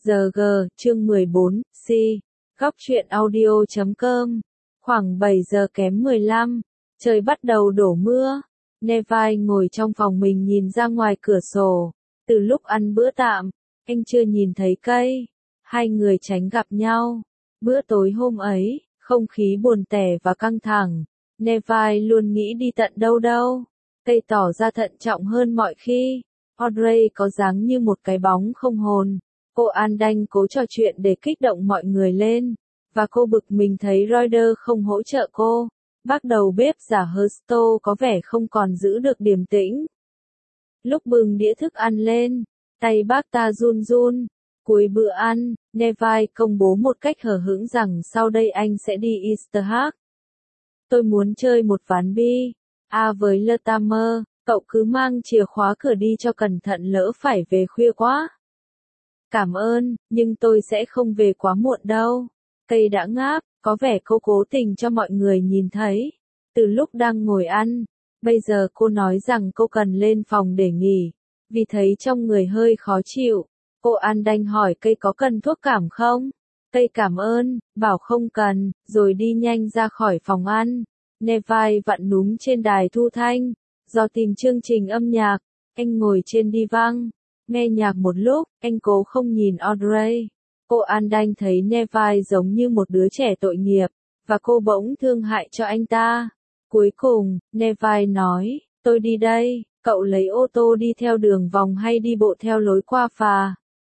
GG, chương 14, C. Góc truyện audio.com. Khoảng 7 giờ kém 15, trời bắt đầu đổ mưa. Neville ngồi trong phòng mình nhìn ra ngoài cửa sổ. Từ lúc ăn bữa tạm, anh chưa nhìn thấy cây. Hai người tránh gặp nhau. Bữa tối hôm ấy, không khí buồn tẻ và căng thẳng. Neville luôn nghĩ đi tận đâu đâu. Cây tỏ ra thận trọng hơn mọi khi. Audrey có dáng như một cái bóng không hồn. Cô An đanh cố trò chuyện để kích động mọi người lên. Và cô bực mình thấy Ryder không hỗ trợ cô. Bác đầu bếp giả Husto có vẻ không còn giữ được điềm tĩnh. Lúc bưng đĩa thức ăn lên, tay bác ta run run. Cuối bữa ăn, Neville công bố một cách hờ hững rằng sau đây anh sẽ đi Easterhart. Tôi muốn chơi một ván bi. Với Latimer, cậu cứ mang chìa khóa cửa đi cho cẩn thận lỡ phải về khuya quá. Cảm ơn, nhưng tôi sẽ không về quá muộn đâu. Cây đã ngáp, có vẻ cô cố tình cho mọi người nhìn thấy. Từ lúc đang ngồi ăn, bây giờ cô nói rằng cô cần lên phòng để nghỉ, vì thấy trong người hơi khó chịu. Cô An đanh hỏi cây có cần thuốc cảm không? Cây cảm ơn, bảo không cần, rồi đi nhanh ra khỏi phòng ăn. Neville vặn núm trên đài thu thanh, do tìm chương trình âm nhạc, anh ngồi trên divan, nghe nhạc một lúc, anh cố không nhìn Audrey. Cô An đanh thấy Neville giống như một đứa trẻ tội nghiệp, và cô bỗng thương hại cho anh ta. Cuối cùng, Neville nói, tôi đi đây, cậu lấy ô tô đi theo đường vòng hay đi bộ theo lối qua phà?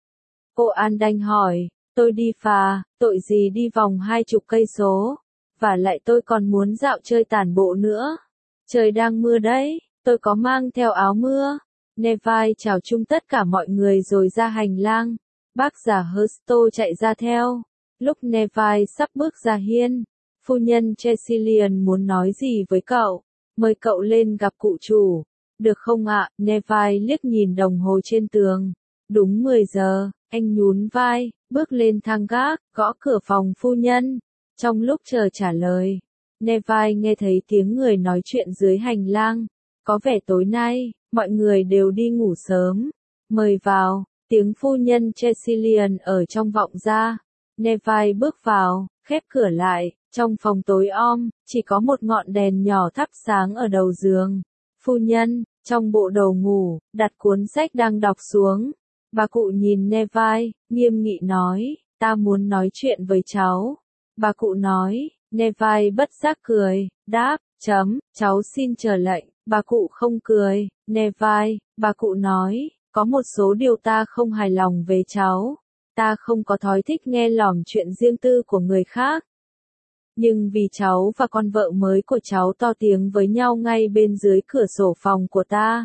Cô An đanh hỏi, tôi đi phà, tội gì đi vòng 20 cây số, và lại tôi còn muốn dạo chơi tản bộ nữa. Trời đang mưa đấy, tôi có mang theo áo mưa. Neville chào chung tất cả mọi người rồi ra hành lang. Bác già Husto chạy ra theo. Lúc Neville sắp bước ra hiên, phu nhân Cecilian muốn nói gì với cậu. Mời cậu lên gặp cụ chủ. Được không ạ? Neville liếc nhìn đồng hồ trên tường. Đúng 10 giờ, anh nhún vai, bước lên thang gác, gõ cửa phòng phu nhân. Trong lúc chờ trả lời, Neville nghe thấy tiếng người nói chuyện dưới hành lang. Có vẻ tối nay, mọi người đều đi ngủ sớm. Mời vào, tiếng phu nhân Cecilian ở trong vọng ra. Neville bước vào, khép cửa lại, trong phòng tối om, chỉ có một ngọn đèn nhỏ thắp sáng ở đầu giường. Phu nhân, trong bộ đồ ngủ, đặt cuốn sách đang đọc xuống. Bà cụ nhìn Neville, nghiêm nghị nói, ta muốn nói chuyện với cháu. Bà cụ nói, Neville bất giác cười, đáp, cháu xin chờ lệnh. Bà cụ không cười, Neville, bà cụ nói, có một số điều ta không hài lòng về cháu. Ta không có thói thích nghe lỏm chuyện riêng tư của người khác. Nhưng vì cháu và con vợ mới của cháu to tiếng với nhau ngay bên dưới cửa sổ phòng của ta,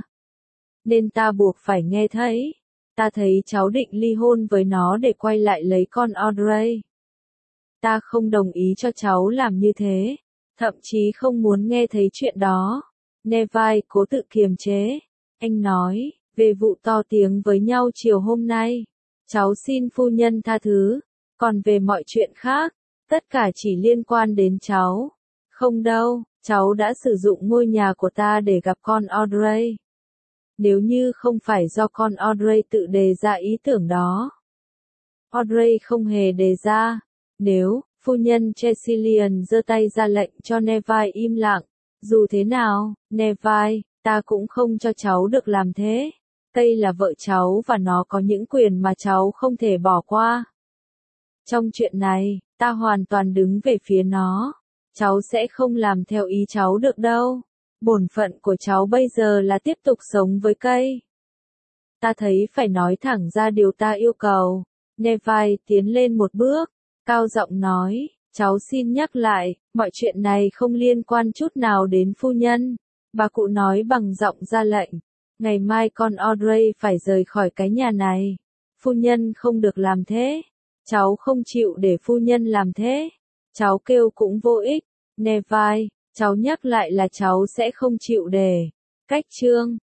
nên ta buộc phải nghe thấy. Ta thấy cháu định ly hôn với nó để quay lại lấy con Audrey. Ta không đồng ý cho cháu làm như thế, thậm chí không muốn nghe thấy chuyện đó. Neville cố tự kiềm chế. Anh nói, về vụ to tiếng với nhau chiều hôm nay, cháu xin phu nhân tha thứ. Còn về mọi chuyện khác, tất cả chỉ liên quan đến cháu. Không đâu, cháu đã sử dụng ngôi nhà của ta để gặp con Audrey. Nếu như không phải do con Audrey tự đề ra ý tưởng đó. Audrey không hề đề ra. Nếu, phu nhân Cecilian giơ tay ra lệnh cho Neville im lặng. Dù thế nào, Neville, ta cũng không cho cháu được làm thế. Cây là vợ cháu và nó có những quyền mà cháu không thể bỏ qua. Trong chuyện này, ta hoàn toàn đứng về phía nó. Cháu sẽ không làm theo ý cháu được đâu. Bổn phận của cháu bây giờ là tiếp tục sống với cây. Ta thấy phải nói thẳng ra điều ta yêu cầu. Neville tiến lên một bước, cao giọng nói, cháu xin nhắc lại, mọi chuyện này không liên quan chút nào đến phu nhân. Bà cụ nói bằng giọng ra lệnh. Ngày mai con Audrey phải rời khỏi cái nhà này. Phu nhân không được làm thế. Cháu không chịu để phu nhân làm thế. Cháu kêu cũng vô ích. Neville, cháu nhắc lại là cháu sẽ không chịu để. Cách chương